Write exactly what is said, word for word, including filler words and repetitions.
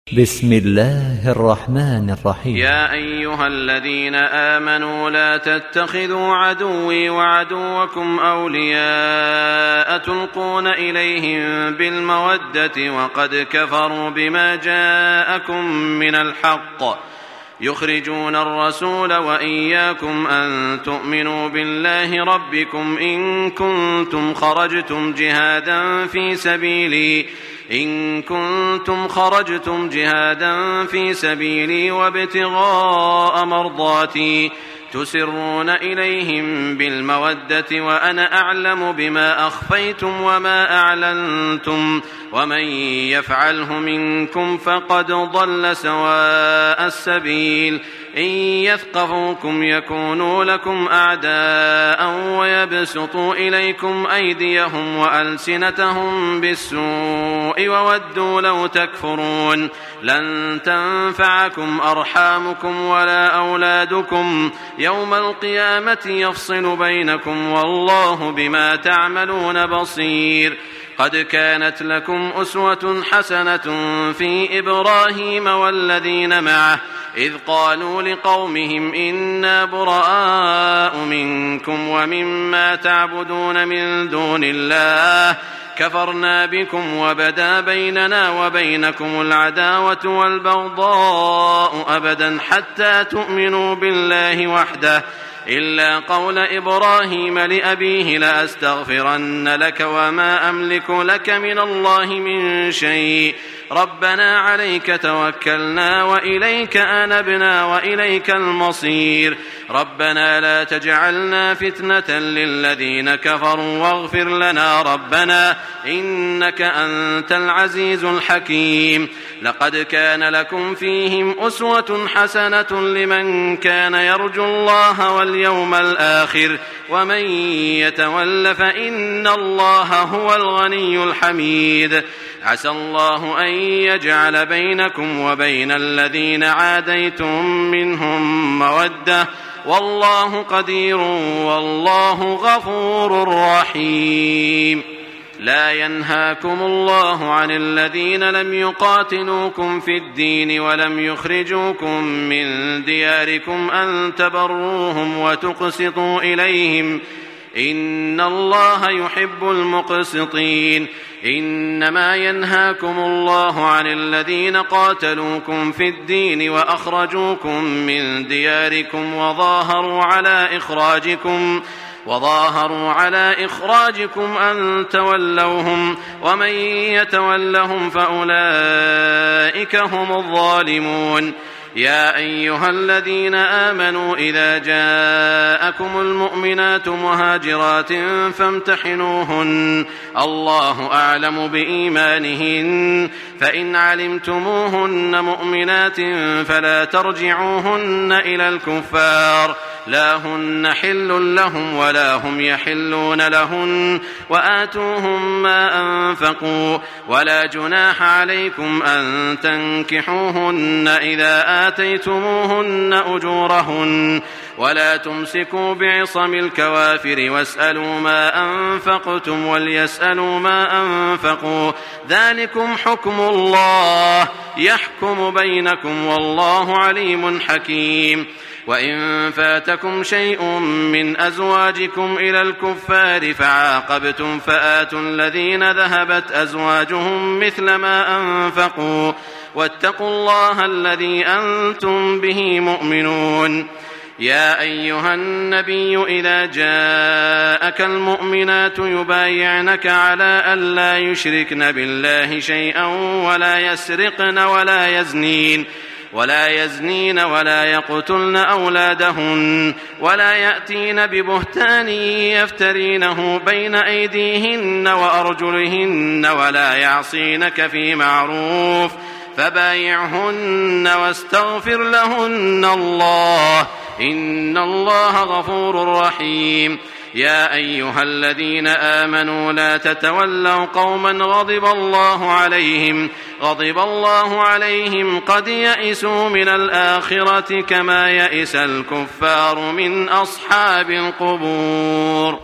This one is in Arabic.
بسم الله الرحمن الرحيم. يا أيها الذين آمنوا لا تتخذوا عدوي وعدوكم أولياء تلقون إليهم بالمودة وقد كفروا بما جاءكم من الحق يخرجون الرسول وإياكم أن تؤمنوا بالله ربكم إن كنتم خرجتم جهادا في سبيلي إن كنتم خرجتم جهادا في سبيلي وابتغاء مرضاتي تسرون إليهم بالمودة وأنا أعلم بما أخفيتم وما أعلنتم ومن يفعله منكم فقد ضل سواء السبيل إن يثقفوكم يكونوا لكم أعداء ويبسطوا إليكم أيديهم وألسنتهم بالسوء وودوا لو تكفرون لن تنفعكم أرحامكم ولا أولادكم يوم القيامة يفصل بينكم والله بما تعملون بصير. قد كانت لكم أسوة حسنة في إبراهيم والذين معه إذ قالوا لقومهم إنا براء منكم ومما تعبدون من دون الله كفرنا بكم وبدا بيننا وبينكم العداوة والبغضاء أبدا حتى تؤمنوا بالله وحده إلا قول إبراهيم لأبيه لأستغفرن لك وما أملك لك من الله من شيء ربنا عليك توكلنا وإليك أنبنا وإليك المصير ربنا لا تجعلنا فتنة للذين كفروا واغفر لنا ربنا إنك أنت العزيز الحكيم. لقد كان لكم فيهم أسوة حسنة لمن كان يرجو الله واليوم الآخر ومن يتول فإن الله هو الغني الحميد. عسى الله أن يجعل بينكم وبين الذين عاديتم منهم مودة والله قدير والله غفور رحيم. لا ينهاكم الله عن الذين لم يقاتلوكم في الدين ولم يخرجوكم من دياركم أن تبروهم وتقسطوا إليهم إن الله يحب المقسطين. إنما ينهاكم الله عن الذين قاتلوكم في الدين وأخرجوكم من دياركم وظاهروا على إخراجكم وظاهروا على إخراجكم أن تولوهم ومن يتولهم فأولئك هم الظالمون. يا أيها الذين آمنوا إذا جاءكم المؤمنات مهاجرات فامتحنوهن الله أعلم بإيمانهن فإن علمتموهن مؤمنات فلا ترجعوهن إلى الكفار لا هن حل لهم ولا هم يحلون لهن وآتوهم ما أنفقوا ولا جناح عليكم أن تنكحوهن إذا آتيتموهن أجورهن ولا تمسكوا بعصم الكوافر واسألوا ما أنفقتم وليسألوا ما أنفقوا ذلكم حكم الله يحكم بينكم والله عليم حكيم. وإن فاتكم شيء من أزواجكم إلى الكفار فعاقبتم فآتوا الذين ذهبت أزواجهم مثل ما أنفقوا واتقوا الله الذي أنتم به مؤمنون. يا أيها النبي إذا جاءك المؤمنات يبايعنك على أن لا يشركن بالله شيئا ولا يسرقن ولا يزنين ولا يزنين ولا يقتلن أولادهن ولا يأتين ببهتان يفترينه بين أيديهن وأرجلهن ولا يعصينك في معروف فبايعهن واستغفر لهن الله إن الله غفور رحيم. يا أيها الذين آمنوا لا تتولوا قوما غضب الله عليهم غضب الله عليهم قد يئسوا من الآخرة كما يئس الكفار من أصحاب القبور.